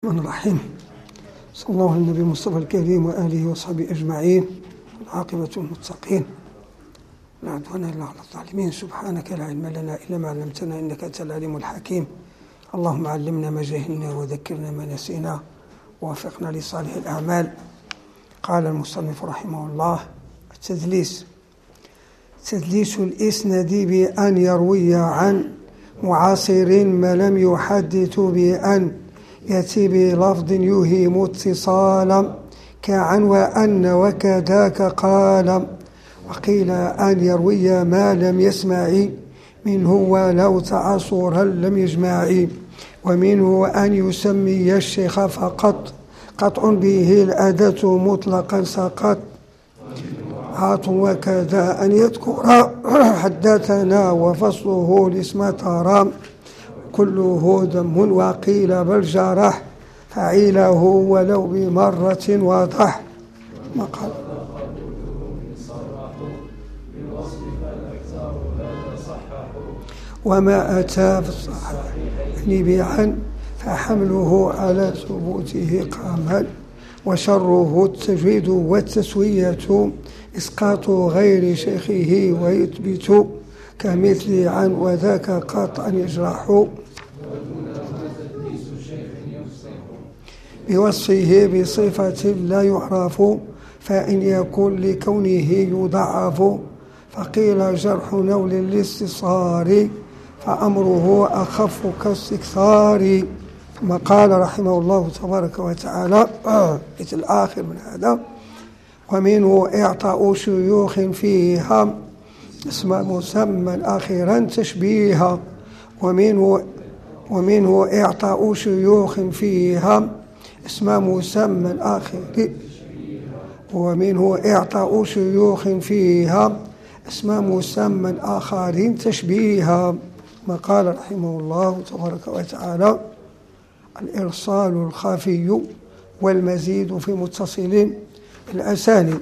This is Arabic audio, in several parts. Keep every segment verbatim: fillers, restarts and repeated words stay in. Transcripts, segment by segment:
الرحمن الرحيم. صلى الله على النبي المصطفى الكريم وآله وصحبه أجمعين. العاقبة المتقين لا عدوان إلا على الظالمين. سبحانك لا علم لنا إلا ما علمتنا إنك أنت العليم الحكيم. اللهم علمنا ما جهلنا وذكرنا ما نسينا ووفقنا لصالح الأعمال. قال المصنف رحمه الله: التدليس تدليس الإسناد بأن يروي عن معاصر ما لم يحدث بأن يأتي بلفظ يوهم اتصالا كعن وأن وكذاك قال. وقيل أن يروي ما لم يسمع منه ولو تعصرا لم يجمع. ومنه أن يسمي الشيخ فقط قطع به الأداة مطلقا سقط. عاط وكذا أن يذكر حدثنا وفصله الاسم ترى كله ذم. وقيل بل جرح فعيله ولو بمرة واضح. ما قال وما أتى في الصحيح بعن فحمله على ثبوته قامل. وشره التجويد والتسوية إسقاط غير شيخه ويثبت كمثل عن وذاك قطعا يجرح بوصفه بصفة لا يعرف فإن يكن لكونه يضعف. فقيل جرح نول للاستصهار فأمره أخف كاستكثار. ثم قال رحمه الله تبارك وتعالى في الآخر من هذا: ومنه إعطاء شيوخ فيها اسم مسمى آخرا تشبيها. ومنه ومنه إعطاء شيوخ فيها اسم مسمى آخر ومنه إعطاء شيوخ فيها اسم مسمى آخر تشبيها. ما قال رحمه الله تبارك وتعالى: الإرسال الخفي والمزيد في متصل الأسانيد.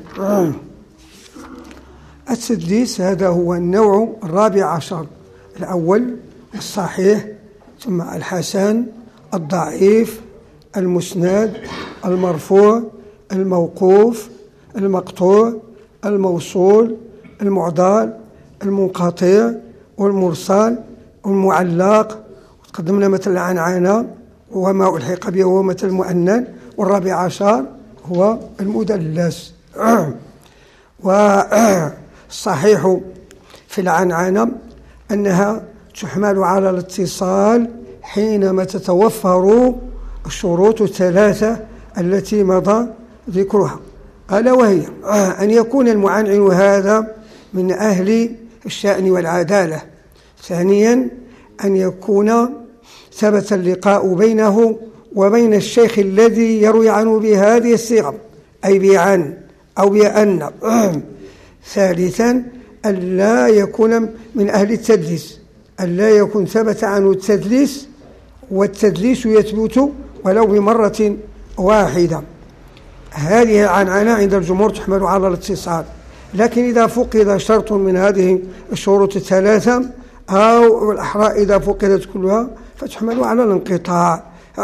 التدليس هذا هو النوع الرابع عشر: الأول الصحيح، ثم الحسن، الضعيف، المسند، المرفوع، الموقوف، المقطوع، الموصول، المعضل، المنقطع، والمرسل، والمعلق. وتقدمنا مثل العنعنة وما ألحق به هو مثل المؤنث. والرابع عشر هو المدلس. والصحيح في العنعنة أنها تحمل على الاتصال حينما تتوفر الشروط الثلاثة التي مضى ذكرها، ألا وهي أن يكون المعنعن هذا من أهل الشأن والعدالة. ثانيا أن يكون ثبت اللقاء بينه وبين الشيخ الذي يروي عنه بهذه الصيغة، أي بعن أو بأن. ثالثا أن لا يكون من أهل التدليس، أن لا يكون ثبت عنه التدليس والتدليس يثبت ولو بمرة واحدة. هذه العنعنة عند الجمهور تحمل على الاتصال، لكن إذا فقد شرط من هذه الشروط الثلاثة أو الأحرى إذا فقدت كلها فتحمل على الانقطاع.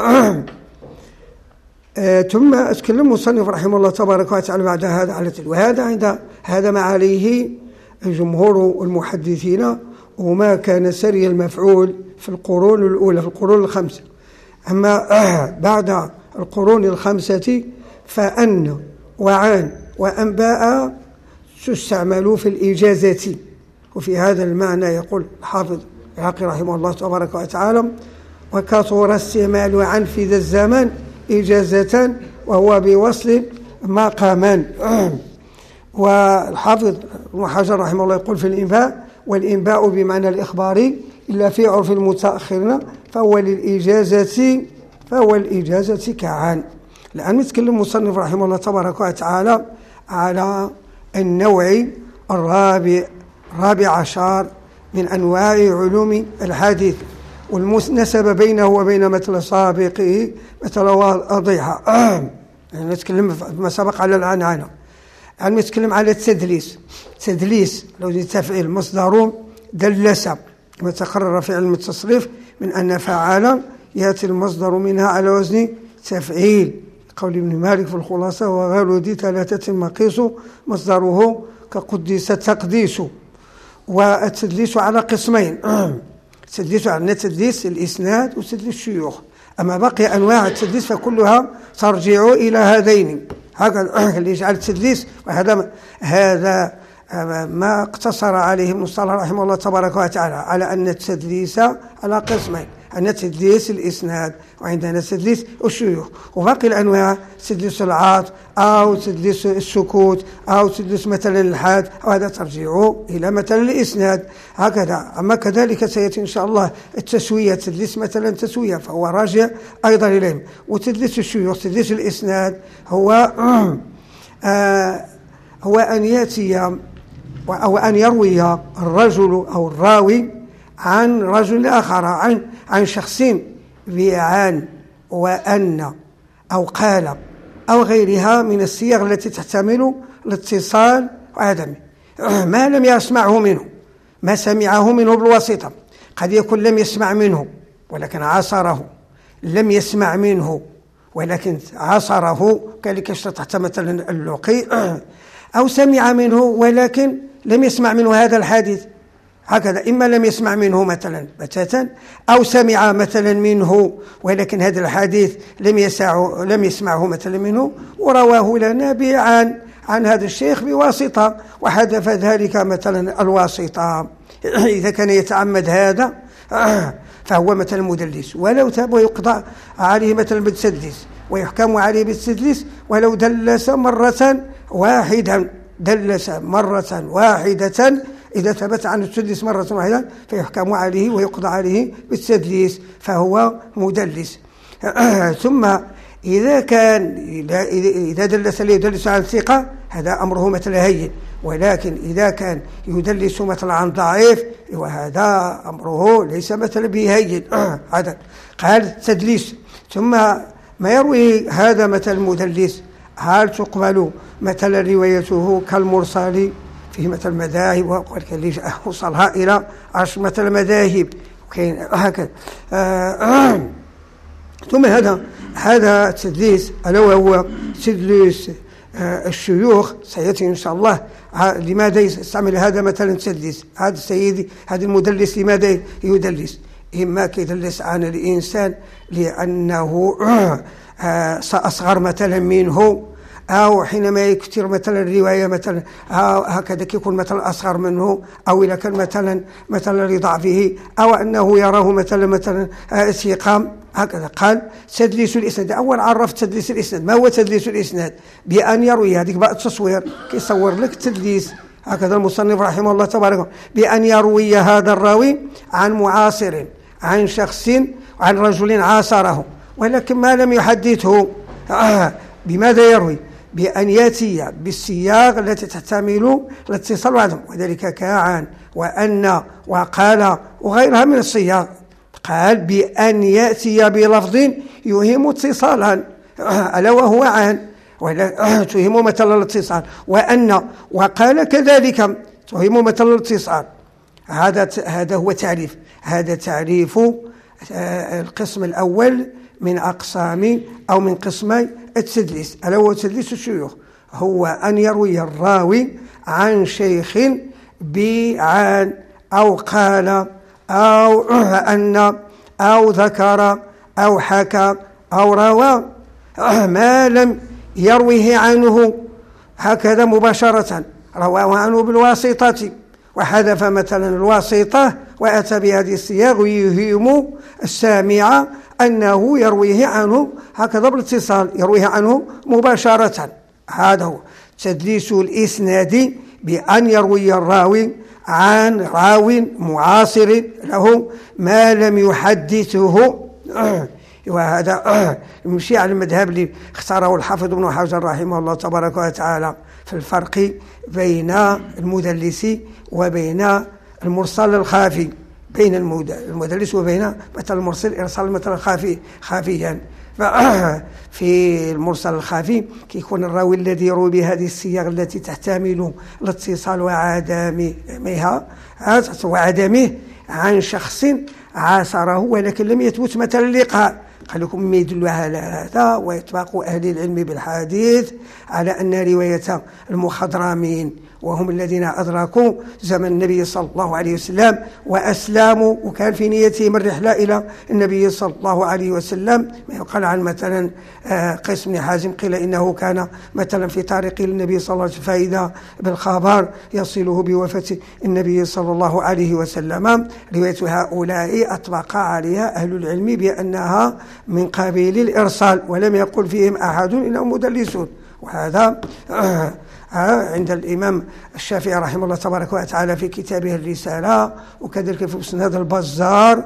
ثم أتكلم المصنف رحمه الله تبارك وتعالى بعد هذا على تلك، وهذا عند هذا ما عليه جمهور المحدثين وما كان سري المفعول في القرون الأولى، في القرون الخمسة. أما بعد القرون الخمسة فأن وعن وأنباء تستعمل في الإجازة. وفي هذا المعنى يقول الحافظ العراقي رحمه الله تبارك وتعالى: وكثر استعمال عن في ذا الزمان إجازة وهو بوصل مقاما. والحافظ ابن حجر رحمه الله يقول في الإنباء: والإنباء بمعنى الإخباري إلا في عرف المتأخرين فهو للإجازة فهو الإجازة كعن. الآن نتكلم المصنف رحمه الله تبارك وتعالى على النوع الرابع الرابع عشر من أنواع علوم الحديث والمناسبة بينه وبين مثل سابقه مثل واضحة. يعني نتكلم فيما سبق على العنعنة. يعني نتكلم على التدليس. تدليس لو تفعيل مصدر دلس كما تقرر في علم التصريف من أن فعل يأتي المصدر منها على وزن تفعيل. قول ابن مالك في الخلاصة: وغير ذي ثلاثة مقيس مصدره كقدس تقديس. والتدليس على قسمين: التدليس عندنا تدليس الإسناد وتدليس الشيوخ. أما باقي أنواع التدليس فكلها ترجع إلى هذين. هذا اللي يجعل التدليس، وهذا هذا ما اقتصر عليه ابن الصلاح رحمه الله تبارك وتعالى، على أن التدليس على قسمين: عندنا تدليس الإسناد وعندنا تدليس الشيوخ. وباقي الأنواع تدليس العاطف أو تدليس السكوت أو تدليس مثلا الحاد، وهذا ترجع إلى مثلا الإسناد هكذا. أما كذلك سيأتي إن شاء الله التسوية، تدليس مثلا تسوية فهو راجع أيضا إليهم. وتدليس الشيوخ تدليس الإسناد هو آه هو أن يأتي أو أن يروي الرجل أو الراوي عن رجل آخر، عن عن شخص بعن وأن أو قال أو غيرها من الصيغ التي تحتمل الاتصال وعدمه، ما لم يسمعه منه، ما سمعه منه بالواسطة. قد يكون لم يسمع منه ولكن عاصره، لم يسمع منه ولكن عاصره، كذلك تحت مثلا اللقي، أو سمع منه ولكن لم يسمع منه هذا الحديث هكذا. إما لم يسمع منه مثلا بتاتا، أو سمع مثلا منه ولكن هذا الحديث لم يسعه لم يسمعه مثلا منه، ورواه لنا بعن عن هذا الشيخ بواسطة، وحذف ذلك مثلا الواسطة. إذا كان يتعمد هذا فهو مثلا مدلس، ولو تاب ويقضى عليه مثلا بالتدليس ويحكم عليه بالتدليس ولو دلس مرة واحدا، دلس مرة واحدة إذا ثبت عن التدليس مرة واحدة فيحكم عليه ويقضى عليه بالتدليس، فهو مدلس. ثم إذا كان إذا دلس ليدلس عن ثقة هذا أمره مثل هين، ولكن إذا كان يدلس مثلا عن ضعيف وهذا أمره ليس مثل بهين. هذا قال تدليس. ثم ما يروي هذا مثل المدلس هل تقبل مثل روايته كالمرسل فيه مثل مذاهب، وكان وصلها إلى عشر مثل مذاهب هكذا. آه ثم هذا هذا تدليس ألا وهو تدليس آه الشيوخ. سيأتي إن شاء الله لماذا يستعمل هذا مثلا تدليس. هذا السيد هذا المدلس لماذا يدلس؟ إما كيدلس عن الإنسان لأنه آه أصغر مثلا منه، أو حينما يكثر مثلا الرواية مثلا هكذا كيكون مثلا أصغر منه، أو إذا كان مثلا مثلا لضعفه، أو أنه يراه مثلا مثلا ثقة هكذا. قال تدليس الإسناد. أول عرف تدليس الإسناد. ما هو تدليس الإسناد؟ بأن يروي، هذيك بقى التصوير كيصور لك التدليس هكذا المصنف رحمه الله تبارك، بأن يروي هذا الراوي عن معاصر، عن شخص، عن رجل عاصره ولكن ما لم يحدثه. آه بماذا يروي؟ بأن يأتي بالسياق التي تحتمل الاتصال وعدم، وذلك كعن وأن وقال وغيرها من السياق. قال بأن يأتي بلفظ يهم اتصالا ألا وهو عن، ولا تهم مثل الاتصال، وأن وقال كذلك تهم مثل الاتصال. هذا هذا هو تعريف هذا تعريف القسم الأول من أقسام أو من قسمي التدليس، ألا هو تدليس الشيوخ. هو أن يروي الراوي عن شيخ بعن أو قال أو أن أو ذكر أو حكى أو روى ما لم يرويه عنه هكذا مباشرة، رواه عنه بالواسطة، وحذف مثلا الواسطة وأتى بهذه الصياغ يهيم السامع أنه يرويه عنه هكذا بالاتصال، يرويه عنه مباشرة. هذا هو تدليس الإسناد، بأن يروي الراوي عن راو معاصر له ما لم يحدثه. وهذا يمشي على المذهب اللي اختاره الحافظ ابن حجر رحمه الله تبارك وتعالى في الفرق بين المدلس وبين المرسل الخافي، بين المدلس وبين مثل المرسل إرسال مثل الخافي خافيا. في المرسل الخافي كيكون الراوي الذي يروي بهذه الصيغ التي تحتمل الاتصال وعدمها وعدمه عن شخص عاصره ولكن لم يثبت مثل اللقاء، قال لكم ما يدل على هذا وإطلاق أهل العلم بالحديث على أن رواية المخضرمين وهم الذين أدركوا زمن النبي صلى الله عليه وسلم وأسلموا وكان في نيتهم الرحلة إلى النبي صلى الله عليه وسلم، ما يقال عن مثلا قيس بن حازم قيل إنه كان مثلا في طريق النبي صلى الله عليه وسلم فإذا بالخبر يصله بوفاة النبي صلى الله عليه وسلم. رواية هؤلاء أطلق عليها أهل العلم بأنها من قبيل الإرسال ولم يقل فيهم أحد إنهم مدلسون، وهذا عند الإمام الشافعي رحمه الله تبارك وتعالى في كتابه الرسالة، وكذلك في مسند البزار،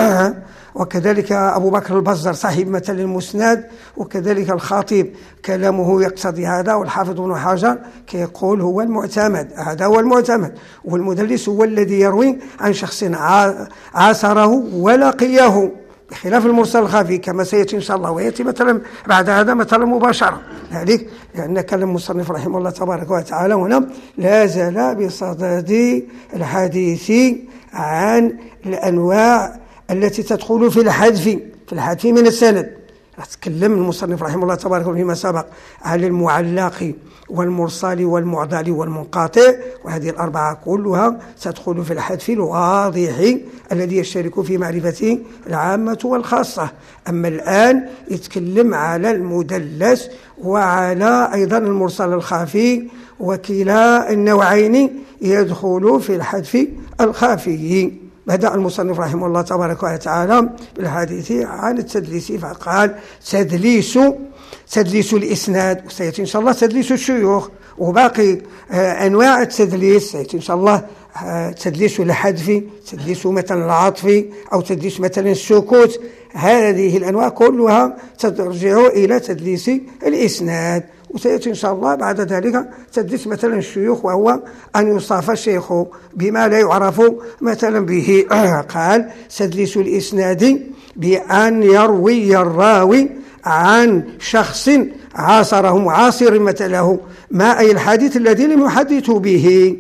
وكذلك أبو بكر البزار صاحب مثل المسند، وكذلك الخطيب كلامه يقتضي هذا، والحافظ بن حجر كيقول هو المعتمد، هذا هو المعتمد. والمدلس هو الذي يروي عن شخص عاصره ولقيه، بخلاف المرسل الخفي كما سيأتي إن شاء الله، ويأتي مثلا بعد هذا مثلا مباشرة. ذلك لأن كلام المصنف رحمه الله تبارك وتعالى هنا لا زال بصدد الحديث عن الأنواع التي تدخل في الحذف في الحذف من السند. تكلم المصنف رحمه الله تبارك وتعالى فيما سبق على المعلق والمرسل والمعضل والمنقطع، وهذه الأربعة كلها تدخل في الحذف الواضح الذي يشترك في معرفته العامة والخاصة. أما الآن يتكلم على المدلس وعلى أيضا المرسل الخفي، وكلا النوعين يدخل في الحذف الخفي. بدأ المصنف رحمه الله تبارك وتعالى بالحديث عن التدليس فقال تدليس تدليس الإسناد، وسيأتي إن شاء الله تدليس الشيوخ، وباقي أنواع التدليس سيأتي إن شاء الله تدليس الحذف، تدليس مثلا العطف، أو تدليس مثلا السكوت. هذه الأنواع كلها ترجع إلى تدليس الإسناد، وسيأتي إن شاء الله بعد ذلك تدليس مثلا الشيوخ، وهو أن يوصف الشيخ بما لا يعرف مثلا به. قال تدليس الإسناد بأن يروي الراوي عن شخص عاصره معاصر مثله ما أي الحديث الذي لم يحدث به،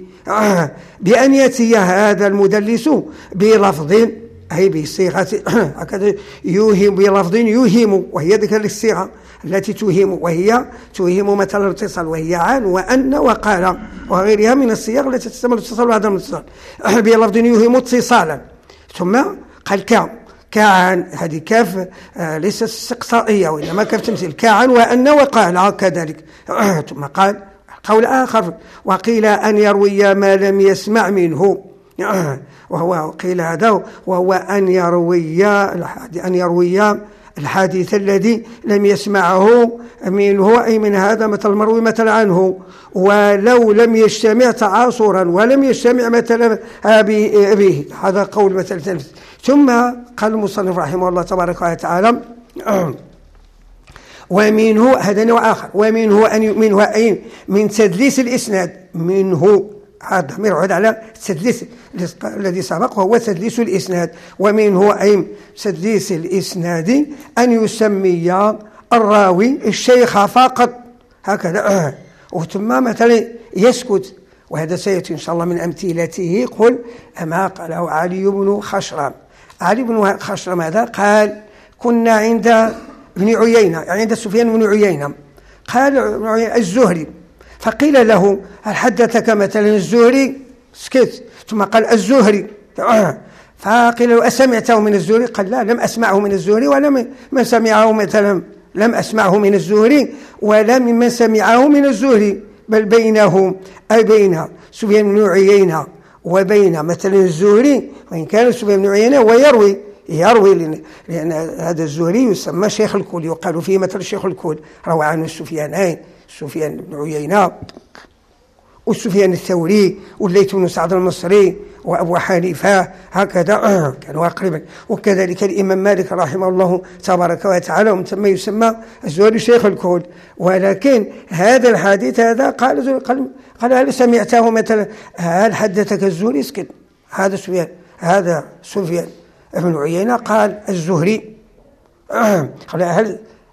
بأن يأتي هذا المدلس بلفظ أي بصيغة هكذا يوهم، بلفظ يوهم، وهي ذكر الصيغة التي توهم، وهي توهم مثلا الاتصال، وهي عن وأن وقال وغيرها من الصيغ التي تستعمل الاتصال وعدم الاتصال، بلفظ يوهم اتصالا. ثم قال كا كعن، هذه كاف ليست استقصائية وإنما كاف تمثيل، كعن وأن وقال كذلك. ثم قال قول آخر وقيل أن يروي ما لم يسمع منه، وهو قيل هذا وهو أن يروي أن يروي الحديث الذي لم يسمعه منه، أي من هذا مثل المروي مثل عنه، ولو لم يجتمع تعاصرا ولم يجتمع مثلا به. هذا قول مثل ثالث. ثم قال المصنف رحمه الله تبارك وتعالى ومنه هذا نوع آخر، ومنه أن منه أي من تدليس الإسناد، منه هذا ضمير يعود على التدليس الذي سبق وهو تدليس الإسناد، ومنه أي تدليس الإسناد أن يسمي الراوي الشيخ فقط هكذا، وثم مثلا يسكت، وهذا سيأتي إن شاء الله من أمثلته. قل أما قاله علي بن خشرم. علي بن خشرم هذا قال كنا عند ابن عيينة، يعني عند سفيان بن عيينة، قال الزهري، فقيل له هل حدثك مثلا الزهري؟ سكت. ثم قال الزهري، فقيل له أسمعته من الزهري؟ قال لا، لم أسمعه من الزهري، ولم من سمعه مثلا لم أسمعه من الزهري ولا ممن سمعه من الزهري، بل بينه أي بين سفيان بن عيينة وبين مثلا الزهري، وإن كان سفيان بن عيينة هو يروي يروي لأن هذا الزهري يسمى شيخ الكل، يقال فيه مثل شيخ الكل، روى عنه السفيانين، سفيان بن عيينة والسفيان الثوري والليث بن سعد المصري وأبو حنيفة، هكذا كانوا قريبا. وكذلك الإمام مالك رحمه الله تبارك وتعالى ومن ثم يسمى الزهري شيخ الكل. ولكن هذا الحديث هذا قال قال, قال هل سمعته مثلا؟ هل حدثك الزهري؟ اسكت. هذا سفيان هذا سفيان ابن عيينة قال الزهري. قال هل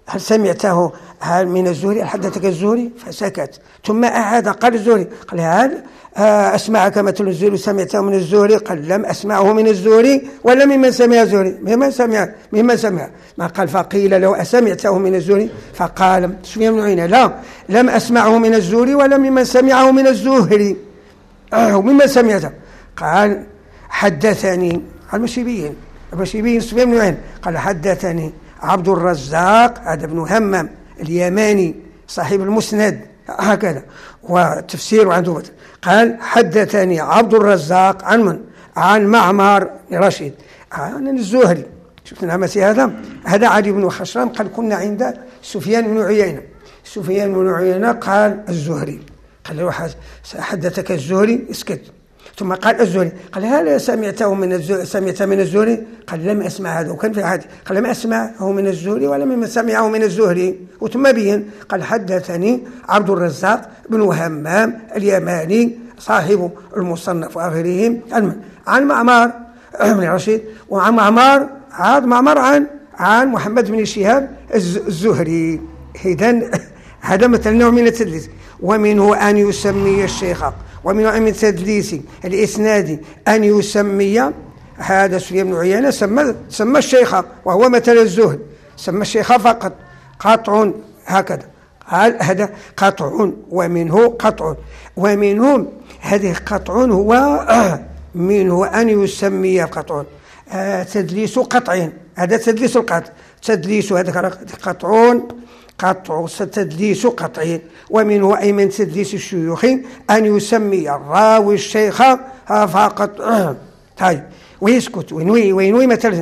هل سمعته هل من الزهري؟ هل حدثك الزهري؟ فسكت. ثم أعاد قال الزهري، قال هل أسمعك مثل الزهري سمعته من الزهري؟ قال لم أسمعه من الزهري ولا ممن سمع الزهري. ممن سمع ممن سمع ما قال. فقيل له أسمعته من الزهري؟ فقال سفيان بن عيينة لا، لم أسمعه من الزهري ولا ممن سمعه من الزهري. أه ممن سمعته؟ قال حدثني المشيبيين المشيبيين سفيان بن عيينة قال حدثني عبد الرزاق هذا بن همام اليماني صاحب المسند هكذا وتفسير عنده. قال حدثني عبد الرزاق عن من؟ عن معمر رشيد عن الزهري. شفت العمسي هذا هذا علي بن خشرم قال كنا عند سفيان بن عيينة. سفيان بن عيينة قال الزهري، قال له حدثك الزهري؟ اسكت. ثم قال الزهري، قال هل سمعته من الزهري سمعت من الزهري؟ قال لم أسمع هذا. وكان في حديث قال لم أسمعه من الزهري ولا ممن سمعه من الزهري. وثم بين قال حدثني عبد الرزاق بن همام اليماني صاحب المصنف وآخرهم عن معمر بن رشيد، وعن معمر عاد معمر عن عن محمد بن شهاب الزهري. إذن هذا مثل نوع من التدليس. ومنه أن يسمي الشيخ، ومن من تدليس الإسناد أن يسمي. هذا سفيان بن عيينة سمى سمى الشيخ وهو مثل الزهد، سمى الشيخ فقط قطع هكذا. هذا قطع. ومنه قطع ومنه هذه قطع هو منه أن يسمي قطع تدليس قطع. هذا تدليس القطع. تدليس هذا قطع قطع تدليس قطعي. ومنه أي من تدليس الشيوخ أن يسمي الراوي الشيخ فقط. طيب ويسكت وينوي وينوي مثلا.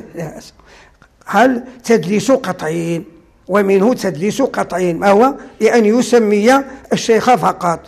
هل تدليس قطعي؟ ومنه تدليس قطعي ما هو؟ لأن يسمي الشيخ فقط.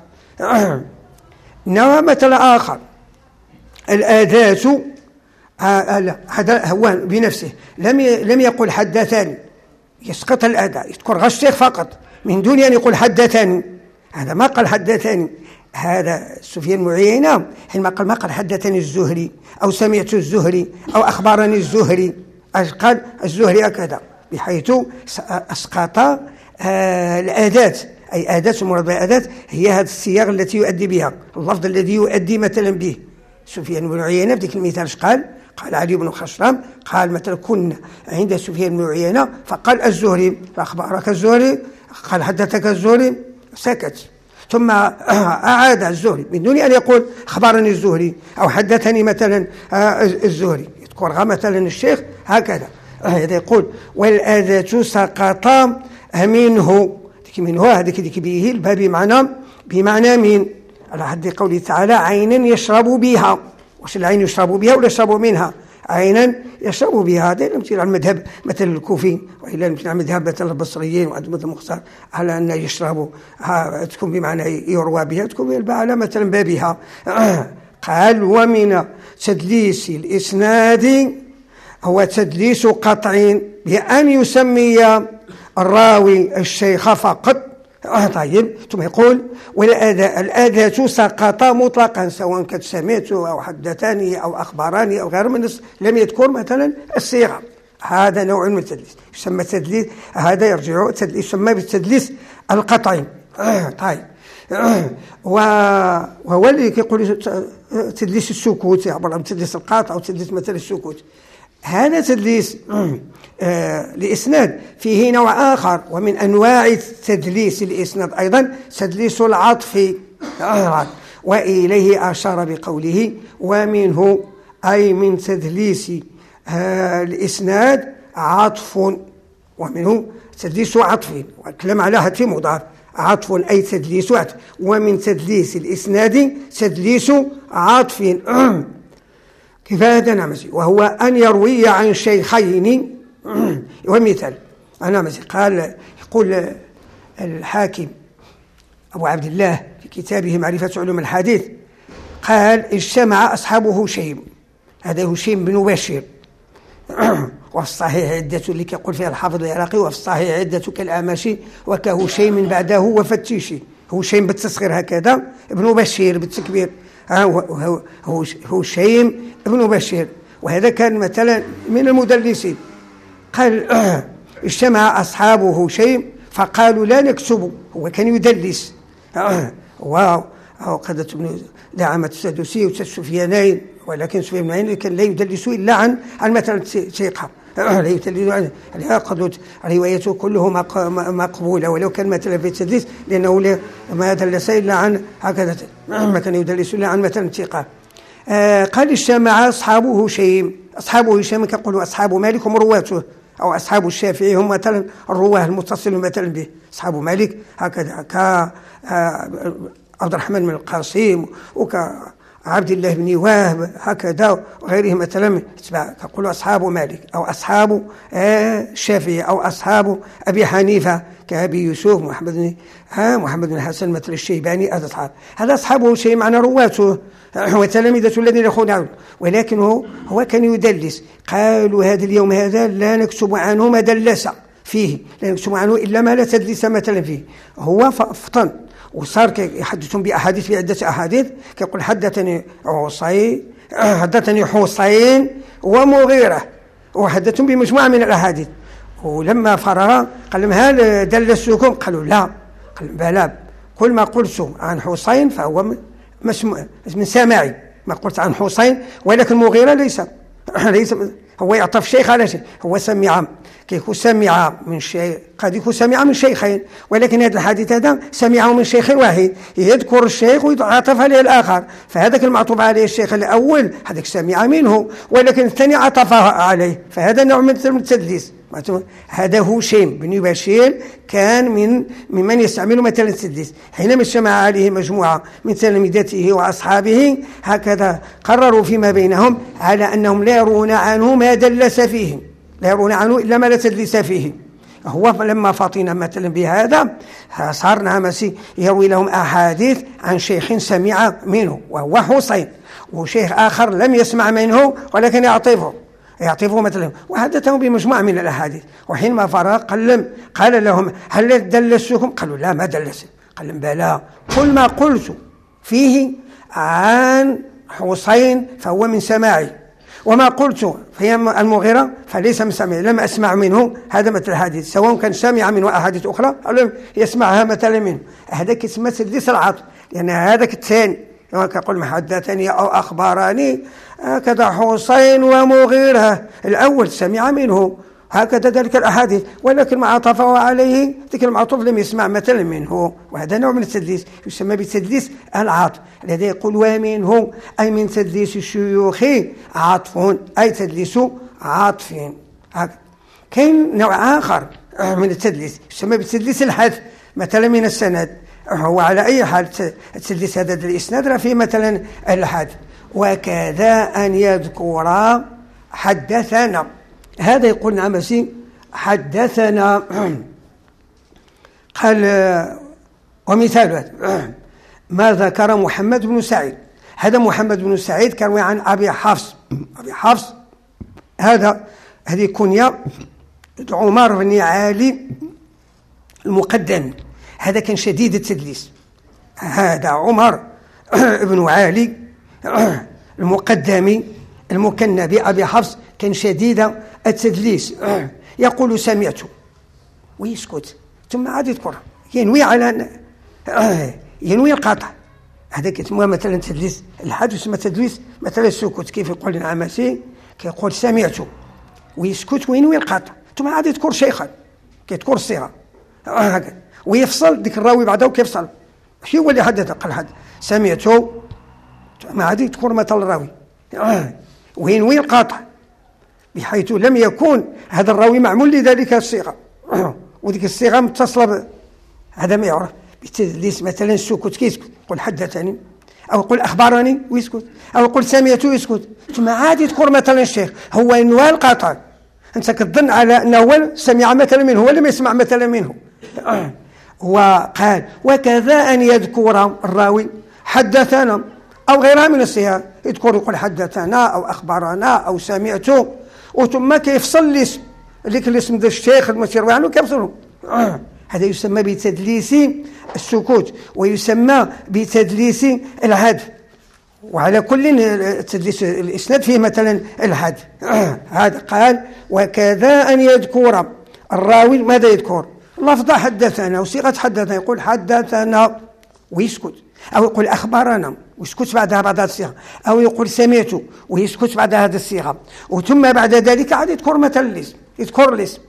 نوع مثل آخر الأداة. هذا هو بنفسه لم لم يقل حدثني، يسقط الأداء يذكر غير الشيخ فقط من دون أن يقول حدثني. هذا ما قال حدثني. هذا سفيان بن عيينة حينما قال ما قال حدثني الزهري أو سمعت الزهري أو أخبرني الزهري، قال الزهري هكذا بحيث أسقط آه الأداة. أي أداة المراد بالأداة هي هذه الصيغ التي يؤدي بها اللفظ الذي يؤدي مثلا به. سفيان بن عيينة في ذلك المثال قال قال علي بن خشرم قال مثلا كنا عند سفيان بن عيينة فقال الزهري فأخبرك الزهري؟ قال حدثك الزهري؟ سكت. ثم أعاد الزهري من دون أن يقول أخبرني الزهري أو حدثني مثلا الزهري، يذكر مثلا الشيخ هكذا. هذا يقول والأداة سقط منه منه هذيك ذيك به الباب بمعنى بمعنى من على حد قوله تعالى عينا يشرب بها. واش العين يشرب بها ولا يشرب منها؟ عينا يشرب بها. هذا يمثل على المذهب مثل الكوفي، والا يمثل على المذهب مثل البصريين وعند المختار على ان يشرب تكون بمعنى يروى بها، تكون على مثلا بابها. قال ومن تدليس الاسناد هو تدليس قطع بأن يسمي الراوي الشيخ فقط. طيب ثم يقول والأداة الأداة سقط مطلقا سواء كنت سمعته أو حدثني أو أخبراني أو غير من لم يذكر مثلا الصيغة. هذا نوع من التدليس يسمى تدليس. هذا يرجع تدليس يسمى بالتدليس القطعي. طيب وهو اللي يقول تدليس السكوت عبارة عن تدليس القاطع أو تدليس مثل السكوت. هذا تدليس آه لإسناد فيه نوع آخر ومن أنواع تدليس الإسناد أيضا تدليس العطف. وإليه أشار بقوله ومنه أي من تدليس آه الإسناد عطف. ومنه تدليس عطف والكلام على هاتي مضاف عطف أي تدليس عطف. ومن تدليس الإسناد تدليس عطف. كيف هذا نعمزي وهو أن يروي عن شيخين. ومثال نعمزي قال يقول الحاكم أبو عبد الله في كتابه معرفة علوم الحديث قال اجتمع أصحاب هشيم. هذا هشيم بن بشير وفي الصحيح عدة اللي كيقول فيها الحافظ العراقي وفي الصحيح عدة كالأعمشي وكهشيم بعده وفتيشي. هشيم بالتصغير هكذا ابن بشير بالتكبير هشيم ابن بشير. وهذا كان مثلا من المدلسين. قال اجتمع أصحابه شيء فقالوا لا نكتب. هو كان يدلس وقد بن دعامة السدوسي والسفيانين، ولكن سفيان بن عيينة كان لا يدلس إلا عن عن مثلا ثقة، لا يدلس عن قد روايته كله مقبولة ولو كان مثلا في التدليس، لأنه ما دلس إلا عن هكذا، ما كان يدلس إلا عن مثلا ثقة. آه قال اجتمع أصحابه شيء، أصحابه هشام كيقولوا أصحاب مالك هم رواته، أو أصحاب الشافعي هم مثلا الرواه المتصلون مثلا به. أصحاب مالك هكذا ك عبد الرحمن بن القاسم وكعبد الله بن وهب هكذا وغيره مثلا، كيقولوا أصحاب مالك أو أصحاب الشافعي أو أصحاب أبي حنيفة كأبي يوسف محمد بن محمد بن الحسن مثل الشيباني. هذا أصحاب، هذا أصحابه شيء معنى رواته وتلامذة الذين يخونون، ولكن هو, هو كان يدلس. قالوا هذا اليوم هذا لا نكتب عنه ما دلس فيه، لا نكتب عنه إلا ما لا تدلس مثلا فيه. هو فطن وصار يحدثون بأحاديث بعدة أحاديث، كيقول حدثني حسين حدثني حسين ومغيرة، وحدثهم بمجموعة من الأحاديث. ولما فرغ قال لهم هل دلسوكم؟ قالوا لا. قال بلى، كل ما قلت عن حسين فهو من سامعي، ما قلت عن حسين، ولكن مغيرة ليس ليس هو يعطف شيخ على شيء، هو سمع كيكون سمع من شيء، قد يكون سمع من شيخين، ولكن هذا الحديث هذا سمعه من شيخ واحد، يذكر الشيخ ويعطف عليه الآخر، فهذاك المعطوف عليه الشيخ الأول هذاك سمع منه، ولكن الثاني عطف عليه، فهذا نوع من التدليس. هذا هشام بن بشير كان من ممن يستعمل مثلا التدليس. حينما اجتمع عليه مجموعة من تلامذته وأصحابه هكذا قرروا فيما بينهم على أنهم لا يرون عنه ما دلس فيه، لا يرون عنه إلا ما لا تدلس فيه. هو لما فطن مثلا بهذا صار نعمسي يروي لهم أحاديث عن شيخ سمع منه وهو حسين، وشيخ آخر لم يسمع منه ولكن يعطفه يعطفه مثلا، وحدثهم بمجموعة من الأحاديث. وحينما فرغ قال, قال لهم هل دلسكم؟ قالوا لا ما دلس. قال لهم بلى، كل ما قلت فيه عن حسين فهو من سماعي، وما قلت في المغيرة فليس من سماعي، لم أسمع منه هذا مثل الحديث، سواء كان سمع منه أحاديث أخرى أو لم يسمعها مثلا منه. هذا كسمة تدليس العطف، لأن هذاك الثاني كقول حدثني أو أخبرني هكذا حسين ومغيرة، الأول سمع منه هكذا ذلك الأحاديث، ولكن ما عطفه عليه ذلك المعطوف لم يسمع مثلا منه، وهذا نوع من التدليس يسمى بتدليس العطف. الذي يقول ومنه أي من تدليس الشيوخ عطف، أي تدليس عطف. كاين نوع آخر من التدليس يسمى بتدليس الحذف مثلا من السند. هو على أي حال تدليس هذا الإسناد في مثلا الحذف، وكذا أن يذكر حدثنا، هذا يقول نعمسي حدثنا. قال ومثال ما ذكر محمد بن سعيد، هذا محمد بن سعيد كان عن أبي حفص. أبي حفص هذا هذه كنية عمر بن علي المقدم، هذا كان شديد التدليس. هذا عمر بن علي المقدمي المكنى بأبي حفص كان شديد التدليس. يقول سمعت ويسكت ثم عاد يذكر، ينوي على ينوي القطع، هذا كيسمى مثلا تدليس الحد، يسمى تدليس مثلا السكوت. كيف يقول العماسي كيقول سمعت ويسكت وينوي القطع ثم عاد يذكر شيخا كيذكر الصيغه هكذا، ويفصل ذيك الراوي بعده كيفصل شي هو اللي حدث. قال حد سمعت ما عاد يذكر مثل الراوي وينوي القطع، بحيث لم يكون هذا الراوي معمول لذلك الصيغه وذيك الصيغه متصله. هذا ما يعرف بتدليس مثلا السكوت، كيسكت يقول حدثني او يقول اخبرني ويسكت، او يقول سمعت ويسكت، ثم عاد يذكر مثلا الشيخ هو ينوي القطع. انت كتظن على انه هو سمع مثلا منه ولم يسمع مثلا منه. وقال وكذا أن يذكر الراوي حدثنا أو غيرها من الصيغ، يذكر يقول حدثنا أو أخبرنا أو سمعت، وثم كيفصل الاسم ذيك الاسم ذا الشيخ المسير عنه كيفصله. هذا يسمى بتدليس السكوت ويسمى بتدليس الحذف. وعلى كل تدليس الإسناد فيه مثلا الحذف. هذا قال وكذا أن يذكر الراوي ماذا يذكر؟ لفظ حدثنا وصيغة حدثنا، يقول حدثنا ويسكت، أو يقول أخبرنا ويسكت بعدها بعد هذه الصيغة، أو يقول سمعت ويسكت بعد هذه الصيغة، وثم بعد ذلك عاد يذكر مثلا الاسم، يذكر الاسم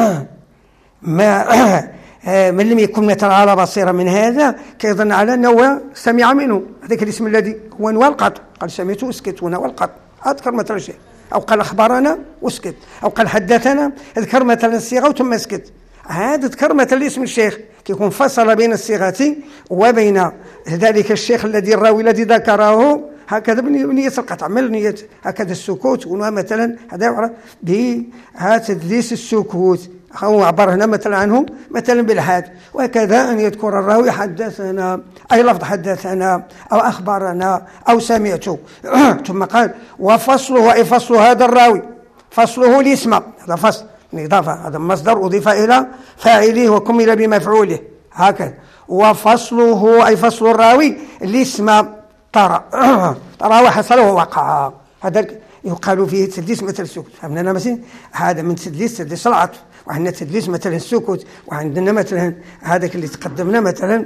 ما من لم يكن مثلا على بصيرة من هذا كيظن على أنه سمع منه هذاك الاسم الذي هو نوى القط، قال سمعت وسكت ونوى القط، أذكر مثلا شيء، أو قال أخبرنا وسكت، أو قال حدثنا ذكر مثلا الصيغة ثم سكت. هذا ذكر مثلا اسم الشيخ كيكون فصل بين الصيغة وبين ذلك الشيخ الذي الراوي الذي ذكره، هكذا بنية القطع، من نية هكذا السكوت، مثلا هذا يعرف بهذا تدليس السكوت، أو عبر هنا مثلا عنه مثلا بالحاد. وكذا أن يذكر الراوي حدثنا أي لفظ حدثنا أو أخبرنا أو سمعت ثم قال وفصله أي فصل هذا الراوي، فصله الاسم، هذا فصل الإضافة، هذا مصدر أضيف إلى فاعله وكمل بمفعوله هكذا. وفصله أي فصل الراوي الاسم ترى ترى وحصل ووقع، هذا يقال فيه تدليس مثل السكوت. فهمنا مثلا هذا من تدليس تدليس العطف، وعندنا تدليس مثلا السكوت، وعندنا مثلا هذاك اللي تقدمنا مثلا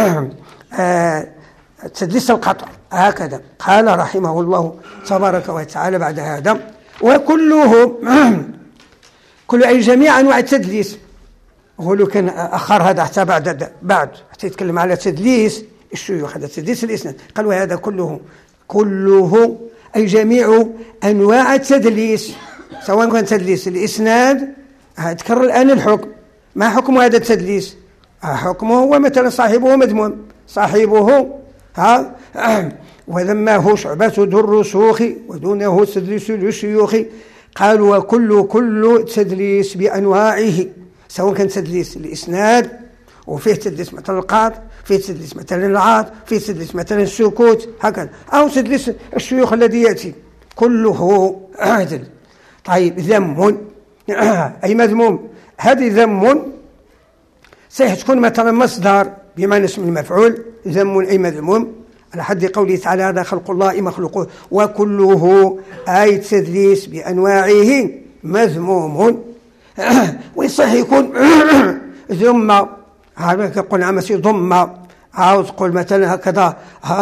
آه تدليس القطع هكذا. قال رحمه الله تبارك وتعالى بعد هذا وكله كل أي جميع أنواع التدليس. هو كان أخر هذا حتى بعد بعد حتى يتكلم على تدليس الشيوخ، هذا تدليس الإسناد، قال وهذا كله كله أي جميع أنواع التدليس، سواء كان تدليس الإسناد. تكرر الآن الحكم، ما حكم هذا التدليس؟ حكمه هو مثلا صاحبه مذموم، صاحبه ها وذمه شعبة ذو الرسوخ ودونه تدليس للشيوخ. قالوا وكل كل تدليس بأنواعه، سواء كان تدليس الإسناد وفيه تدليس مثلا القاط، فيه تدليس مثلا العاط، فيه تدليس مثلا السكوت هكذا، أو تدليس الشيوخ الذي يأتي كله عدل. طيب ذم أي مذموم، هذه ذم صحيح تكون مثلا مصدر بمعنى اسم المفعول، ذم أي مذموم على حد قوله تعالى هذا خلق الله مخلوقه، وكله أي تدليس بأنواعه مذموم. ويصح يكون ذم، هذا كقول عمسي ضم، أو تقول مثلا هكذا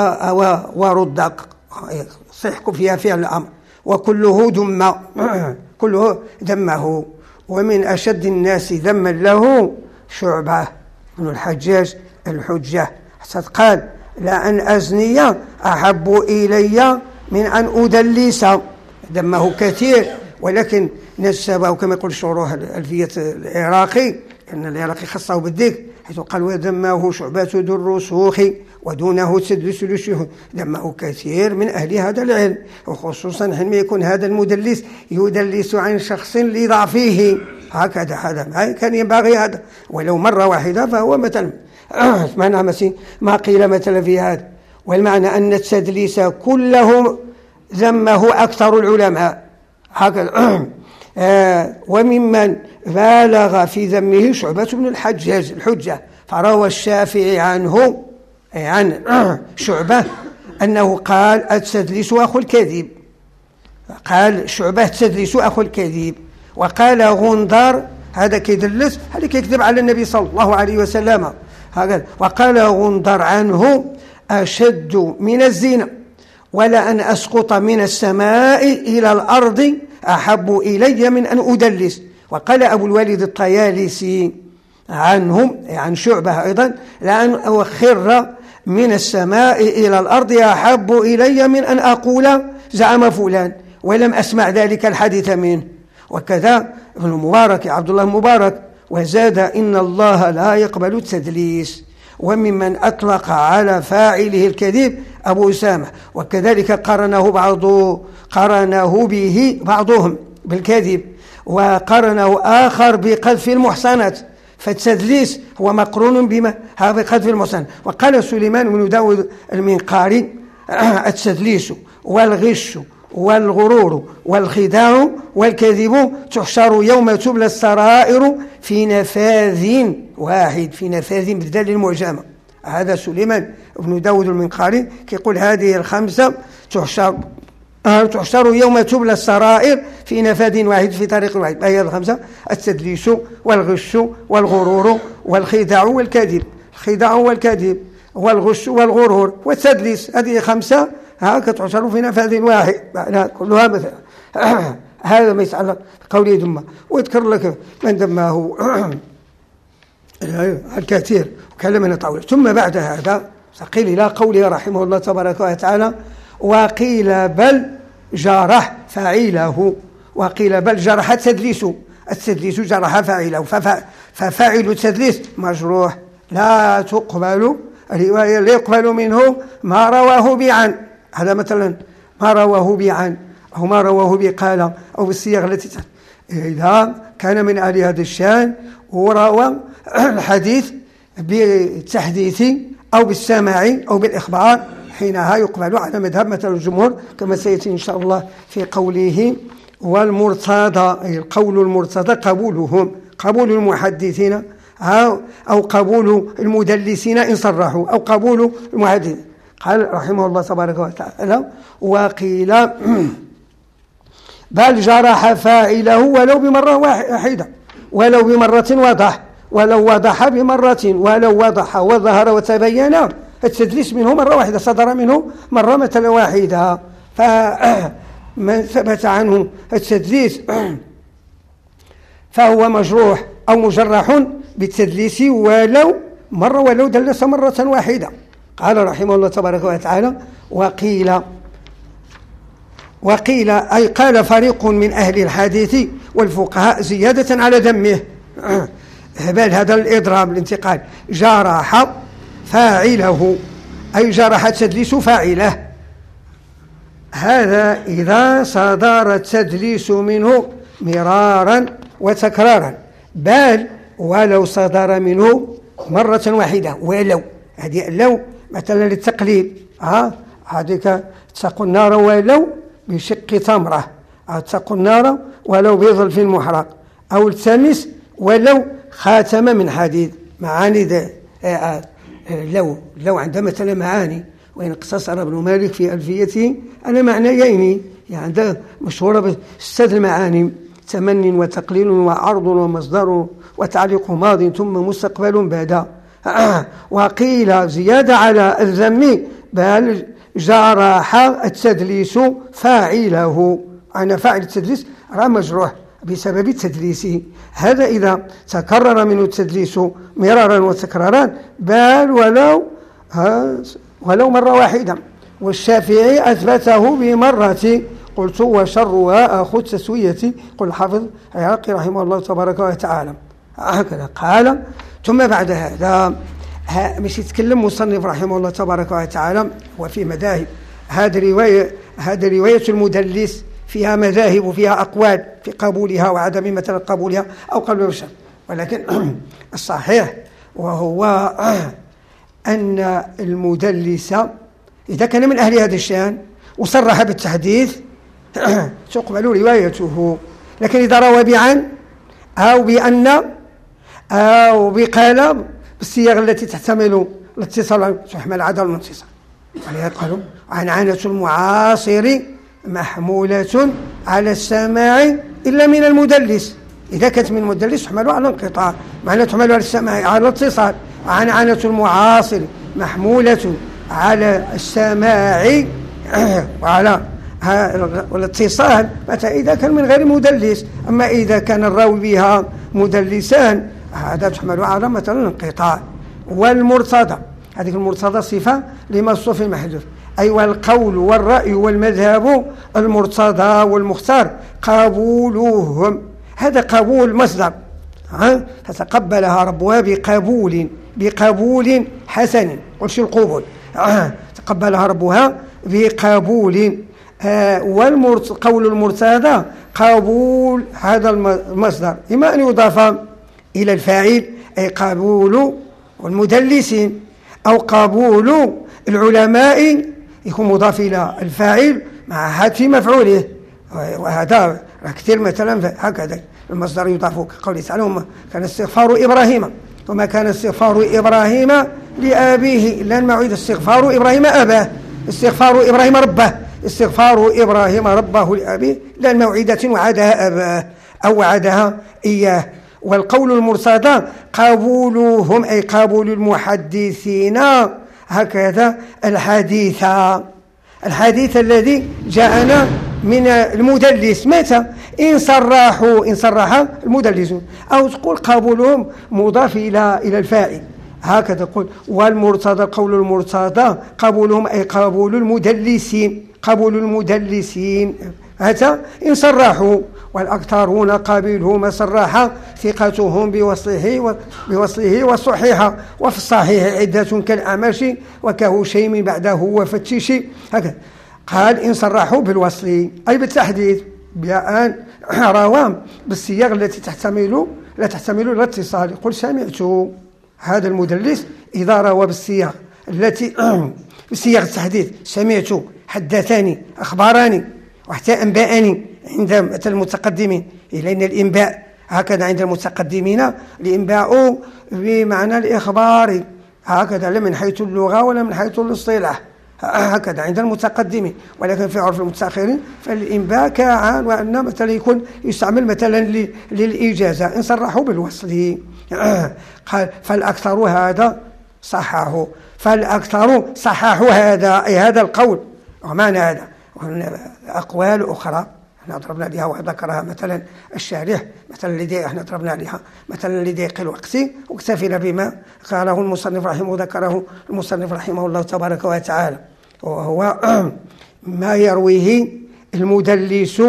ورد، صح فيها فعل الأمر، وكله ذم كله ذمه. ومن أشد الناس ذما له شعبة بن الحجاج الحجة، حتى قال لأن أزني أحب إلي من أن أدلس، ذمه كثير، ولكن نسبه كما يقول شروح الألفية العراقي، أن العراقي خصه بالذكر حيث قال وذمه شعبة ذو الرسوخ ودونه تدلس للشيوخ، ذمه كثير من أهل هذا العلم، وخصوصا حينما يكون هذا المدلس يدلس عن شخص لضعفه هكذا، هذا كان ينبغي هذا ولو مرة واحدة فهو مثلا معنى مسي ما قيل مثلا في هذا. والمعنى أن التدليس كله ذمه أكثر العلماء هكذا. آه وممن بالغ في ذمه شعبة بن الحجاج الحجة، فروى الشافعي عنه عن شعبة أنه قال التدليس أخو الكذب، قال شعبة التدليس أخو الكذب. وقال غندر هذا كيدلس، هذا كيكذب على النبي صلى الله عليه وسلم هكذا. وقال غندر عنه أشد من الزنا، ولا أن أسقط من السماء إلى الأرض أحب إلي من أن أدلس. وقال أبو الوليد الطيالسي عنهم عن شعبة أيضا لأن أخر من السماء إلى الأرض أحب إلي من أن أقول زعم فلان ولم أسمع ذلك الحديث منه. وكذا ابن المبارك عبد الله المبارك وزاد إن الله لا يقبل التدليس. وممن أطلق على فاعله الكذب أبو أسامة، وكذلك قرنه بعض قرنه به بعضهم بالكذب، وقرنه آخر بقذف المحصنات، فالتدليس هو مقرون بما هذا قذف المحصنات. وقال سليمان بن داود المنقاري التدليس والغش والغرور والخداع والكذب تحشر يوم تبلى السرائر في نفاذ واحد، في نفاذ بدل المعجمة. هذا سليمان بن داود المنقاري كيقول هذه الخمسة تحشر تحشر يوم تبلى السرائر في نفاذ واحد في طريق واحد. هي الخمسة: التدليس والغش والغرور والخداع والكذب. الخداع والكذب والغش والغرور والتدليس، هذه خمسة هكذا تحشر في نفاذ واحد كلها مثلا. هذا ما يتعلق بقوله دمه. ويذكر لك من دمه الكثير وكلمنا طويل. ثم بعد هذا قيل إلى قوله رحمه الله تبارك وتعالى: وقيل بل جرح فاعله. وقيل بل جرح التدليس، التدليس جرح فاعله، ففاعل التدليس مجروح، لا تقبل الرواية، لا يقبل منه ما رواه بعن. هذا مثلا ما رواه بعن أو ما رواه بقال أو بالصيغ التي إذا كان من أهل هذا الشان وروى الحديث بالتحديث أو بالسماع أو بالإخبار، حينها يقبل على مذهب مثل الجمهور، كما سيأتي إن شاء الله في قوله: والمرتضى، أي القول المرتضى قبولهم، قبول المحدثين أو قبول المدلسين إن صرحوا، أو قبول المحدثين. قال رحمه الله تبارك وتعالى: وقيل بل جرح فاعله ولو بمرة واحدة، ولو بمرة وضح، ولو وضح بمرة، ولو وضح وظهر وتبين التدليس منه مرة واحدة، صدر منه مرة مثلا واحدة، فمن ثبت عنه التدليس فهو مجروح أو مجرح بالتدليس ولو مرة، ولو دلس مرة واحدة. قال رحمه الله تبارك وتعالى: وقيل وقيل أي قال فريق من أهل الحديث والفقهاء زيادة على ذمه، بل هذا الإضراب الانتقال: جرح فاعله، أي جرح التدليس فاعله. هذا إذا صدر التدليس منه مرارا وتكرارا، بل ولو صدر منه مرة واحدة، ولو هذه لو مثلا للتقليل، ها هذيك اتقوا النار ولو بشق تمرة، اتقوا النار ولو بظلف محرق، أو التمس ولو خاتم من حديد. معاني ذا لو لو عندها مثلا معاني، وإن اقتصر ابن مالك في ألفيته على معنيين، يعني عنده مشهورة بستة المعاني: تمن وتقليل وعرض ومصدر وتعليق ماض ثم مستقبل بعد. وقيل زيادة على الذم: بل جرح التدليس فاعله، أنا فاعل التدليس راه مجروح بسبب تدليسه. هذا إذا تكرر منه التدليس مرارا وتكرارا، بل ولو ولو مرة واحدة. والشافعي أثبته بمرة، قلت وشرها أخو التسوية، قل حافظ العراقي رحمه الله تبارك وتعالى. هكذا قال. ثم بعد هذا مش يتكلم مصنف رحمه الله تبارك وتعالى وفي مذاهب. هذه رواية هذه رواية المدلس فيها مذاهب وفيها أقوال في قبولها وعدم مثلا قبولها أو قبول الشر، ولكن الصحيح وهو أن المدلس إذا كان من أهل هذا الشأن وصرح بالتحديث تقبل روايته، لكن إذا روى بعن أو بأن أو بقال بالصيغ التي تحتمل الاتصال تحمل عدم الاتصال، ولذلك قالوا عنعنة المعاصر محمولة على السماع إلا من المدلس. إذا كانت من المدلس تحمل على الانقطاع، معنى تحمل على السماع على الاتصال. عنعنة المعاصر محمولة على السماع وعلى الاتصال متى إذا كان من غير مدلس. أما إذا كان الراوي بها مدلسان هذا تحمل على مثلا الانقطاع. والمرتضى، هذه المرتضى صفة لموصوف محذوف، أي والقول والرأي والمذهب المرتضى والمختار قبولهم. هذا قبول مصدر، ها فتقبلها ربها بقبول بقبول حسن، قلش القبول، تقبلها ربها بقبول. آه والقول المرتضى قبول هذا المصدر، إما أن يضاف إلى الفاعل أي قبول والمدلسين، أو قبول العلماء يكون مضاف إلى الفاعل مع حذف مفعوله. وهذا كثير مثلا هكذا المصدر يضاف كقوله تعالى: كان استغفار إبراهيم وما كان استغفار إبراهيم لأبيه، لأن موعد استغفار إبراهيم أباه، استغفار إبراهيم ربه. استغفار إبراهيم ربه لأبيه لأن موعدة وعدها أباه أو وعدها إياه. والقول المرتضى قبولهم أي قبول المحدثين هكذا الحديث الحديث الذي جاءنا من المدلس. متى؟ إن صرحوا إن صرح المدلسون، أو تقول قبولهم مضاف إلى إلى الفاعل هكذا تقول. والمرتضى القول المرتضى قبولهم أي قبول المدلسين قبول المدلسين هذا إن صرحوا. والأكثرون قابله ما صرح ثقتهم بوصله بوصله والصحيحة. وفي الصحيح عدة كالأعمش وكهشيم بعده وفتش هكذا. قال إن صرحوا بالوصل أي بالتحديث بأن روام بالصيغ التي تحتمل لا تحتمل الاتصال. يقول سمعت هذا المدلس إذا روى بالصيغ التي بصيغ التحديث سمعت حدثني أخبرني وحتى أنبأني عند مثل المتقدمين، لأن الإنباء هكذا عند المتقدمين الإنباء بمعنى الإخبار هكذا لا من حيث اللغة ولا من حيث الاصطلاح هكذا عند المتقدمين. ولكن في عرف المتأخرين فالإنباء كعان وأن مثلا يكون يستعمل مثلا للإجازة إن صرحوا بالوصل. قال فالأكثر هذا صححه فالأكثر صححوا هذا أي هذا القول. ومعنى هذا أقوال أخرى احنا ضربنا لها وذكرها مثلا الشارح مثلا الذي احنا ضربنا لها مثلا لضيق الوقت واكتفينا بما قاله المصنف رحمه ذكره المصنف رحمه الله تبارك وتعالى، وهو ما يرويه المدلس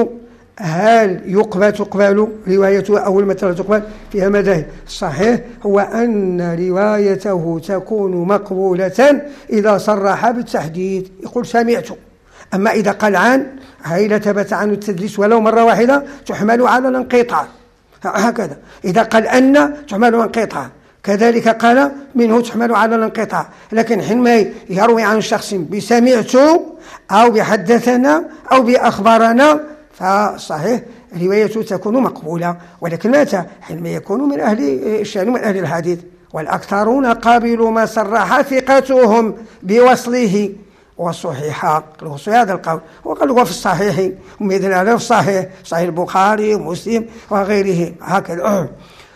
هل يقبل تقبل روايته أو المثل تقبل فيها مذاهب. الصحيح هو أن روايته تكون مقبولة إذا صرح بالتحديد يقول سمعت. أما إذا قال عن هاي ثبت عنه التدليس ولو مرة واحدة تحمل على الانقطاع هكذا. إذا قال أن تحمل على الانقطاع كذلك قال منه تحمل على الانقطاع. لكن حينما يروي عن شخص بسمعت أو بحدثنا أو بأخبرنا فصحيح روايته تكون مقبولة. ولكن متى؟ حينما يكون من أهل الشأن من أهل الحديث. والأكثرون قابلوا ما صرح ثقتهم بوصله والصحيحة. هذا القول وقالوا في الصحيح مثل هذا في الصحيح صحيح البخاري ومسلم وغيره هكذا.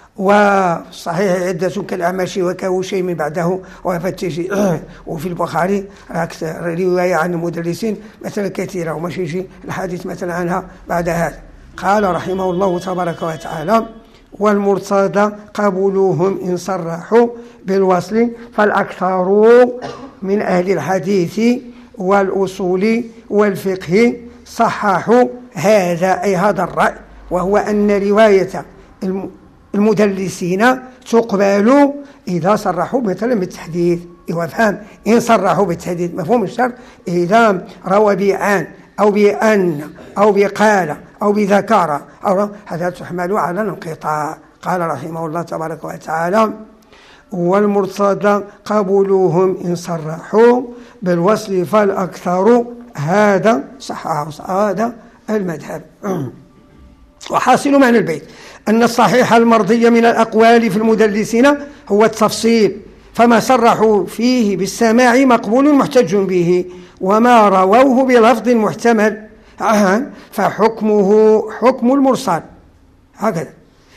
والصحيح عدة كالأعمش وكهشيم بعده وفتش. وفي البخاري رواية عن المدلسين مثلا كثيرة ومشي الحديث مثلا عنها بعد هذا. قال رحمه الله تبارك وتعالى والمرتضى قبولهم إن صرحوا بالوصل فالأكثر من أهل الحديث والأصول والفقه صححوا هذا أي هذا الرأي، وهو أن رواية المدلسين تقبل إذا صرحوا مثلا بالتحديث. وفهم إن صرحوا بالتحديث مفهوم الشرط إذا روى بأن أو بأن أو بقال أو بذكر أو هذا تحمل على الانقطاع. قال رحمه الله تبارك وتعالى والمرتضى قبولهم إن صرحوا بالوصل فالأكثر هذا صححه هذا المذهب. وحاصل معنى البيت أن الصحيح المرضي من الأقوال في المدلسين هو التفصيل، فما صرحوا فيه بالسماع مقبول محتج به، وما رووه بلفظ محتمل فحكمه حكم المرسل هكذا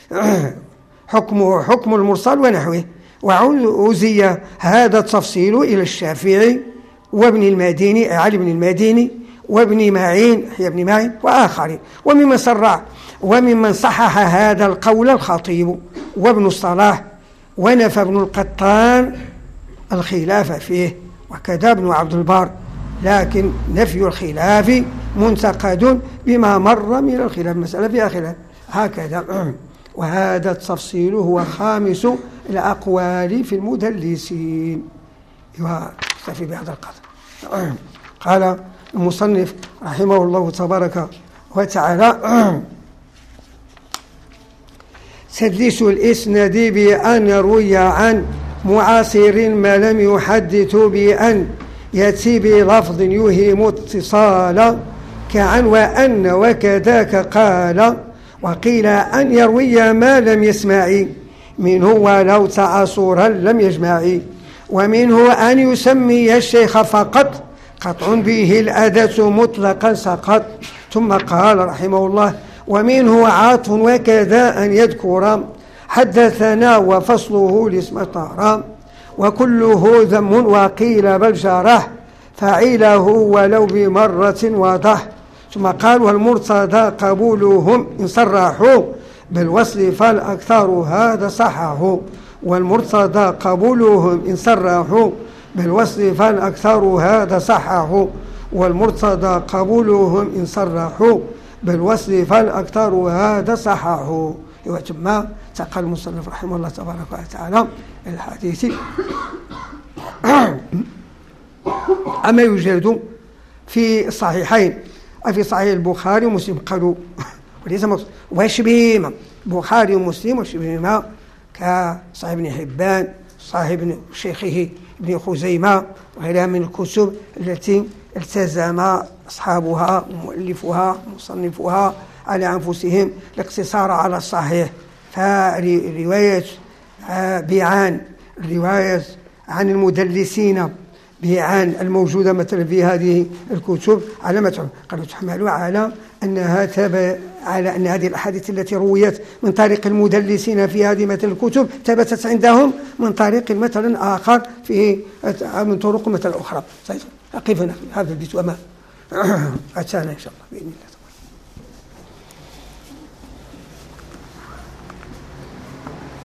حكمه حكم المرسل ونحوه. وعزي هذا التفصيل إلى الشافعي وابن المديني علي بن المديني وابن معين يحيى بن معين وآخرين. وممن صرح وممن صحح هذا القول الخطيب وابن الصلاح ونفى ابن القطان الخلاف فيه وكذا ابن عبد البر، لكن نفي الخلاف منتقد بما مر من الخلاف مسألة فيها خلاف هكذا. وهذا التفصيل هو خامس الأقوال في المدلسين. يكتفي بهذا القدر. قال المصنف رحمه الله تبارك وتعالى تدليس الإسناد بأن روي عن معاصر ما لم يحدث بأن يأتي بلفظ يوهم اتصالا كعن وأن وكذاك قال. وقيل أن يروي ما لم يسمع منه ولو تعاصرا لم يجمع، ومنه أن يسمي الشيخ فقط قطع به الأداة مطلقا سقط. ثم قال رحمه الله: ومنه عطف وكذا أن يذكر حدثنا وفصله الاسم طارا، وكله ذم وقيل بل جرح فعيله ولو بمرة وضح. ثم قال: والمرتضى قبولهم إن صرحوا بالوصل فالأكثر هذا صحه. والمرتضى قبولهم إن صرحوا بالوصل فالأكثر هذا صحه. والمرتضى قبولهم إن صرحوا بالوصل فالأكثر هذا صحه. ثم انتقل المصنف رحمه الله تبارك وتعالى إلى الحديث أما يوجد في الصحيحين في صحيح البخاري ومسلم. قالوا وليس وشبههما، البخاري ومسلم وشبههما كصحيح ابن حبان، صحيح ابن شيخه ابن خزيمة وغيرها من الكتب التي التزم أصحابها ومؤلفها ومصنفها على أنفسهم الاقتصار على الصحيح. فرواية بعان الرواية عن المدلسين بعان الموجودة مثلا في هذه الكتب على ما تحمل، قالوا تحمل على أنها تابع على أن هذه الأحاديث التي رويت من طريق المدلسين في هذه مثل الكتب ثبتت عندهم من طريق مثلا آخر في من طرق مثلا أخرى. أقف هنا هذا البيت وما أتانا إن شاء الله بإذن الله.